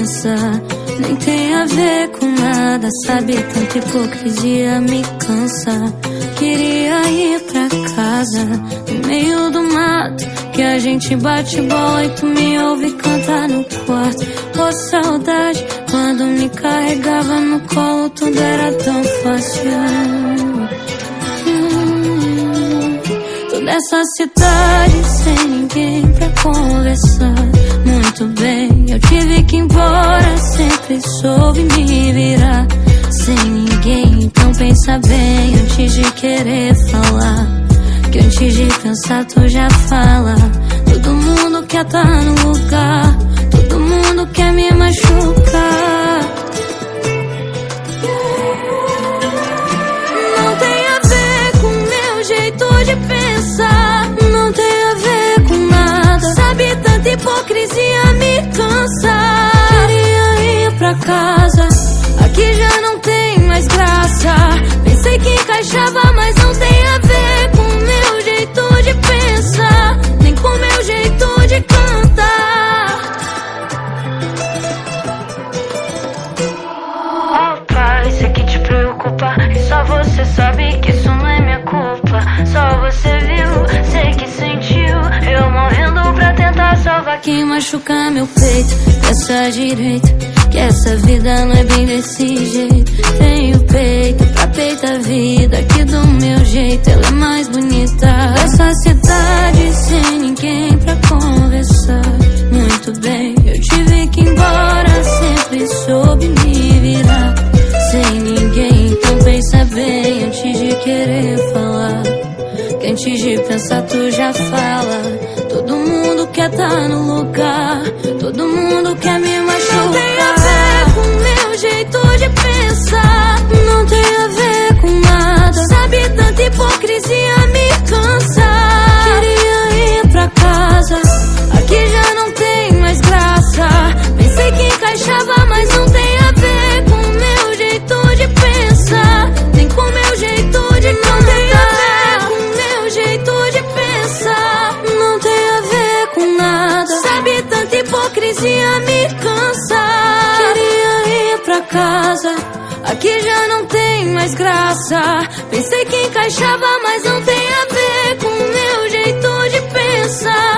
cansa, nem tem a ver com nada. Sabe, tanta hipocrisia me cansa. Queria ir pra casa, no meio do mato, que a gente bate bola e tu me ouve cantar no quarto. Ô saudade, quando me carregava no colo tudo era tão fácil. Toda essa cidade sem ninguém pra conversar. Muito bem, eu tive que ir embora, sempre soube me virar. Sem ninguém, então pensa bem antes de querer falar, que antes de pensar tu já fala. Todo mundo quer tá no lugar, todo mundo quer me machucar. Não tem a ver com meu jeito de pensar, não tem a ver com nada. Sabe, tanta hipocrisia me cansa. Queria ir pra casa, aqui já não tem mais graça. Pensei que encaixava, mas não tem a ver com o meu jeito de pensar, nem com o meu jeito de cantar. Oh pai, sei que te preocupa, e só você sabe que isso não é minha culpa. Só você viu, sei que sentiu, eu morrendo pra tentar salvar. Quem machuca meu peito, peça direito, que essa vida não é bem desse jeito. Tenho peito pra peitar a vida, que do meu jeito ela é mais bonita. Essa cidade sem ninguém pra conversar. Muito bem, eu tive que ir embora, sempre soube me virar. Sem ninguém, então pensa bem antes de querer falar, que antes de pensar tu já fala. Todo mundo quer tá no lugar, todo mundo quer me machucar. Não tem a ver com meu jeito de pensar, não tem a ver com nada. Sabe, tanta hipocrisia me cansa. Queria ir pra casa, aqui já não tem mais graça. Pensei que encaixava, mas não tem a ver com o meu jeito de pensar, nem com o meu jeito de cantar. Não tem a ver com o meu jeito de pensar, não tem a ver com nada. Sabe, tanta hipocrisia me cansa. Queria ir pra casa, aqui já não tem mais graça. Pensei que encaixava, mas não tem a ver com o meu jeito de pensar,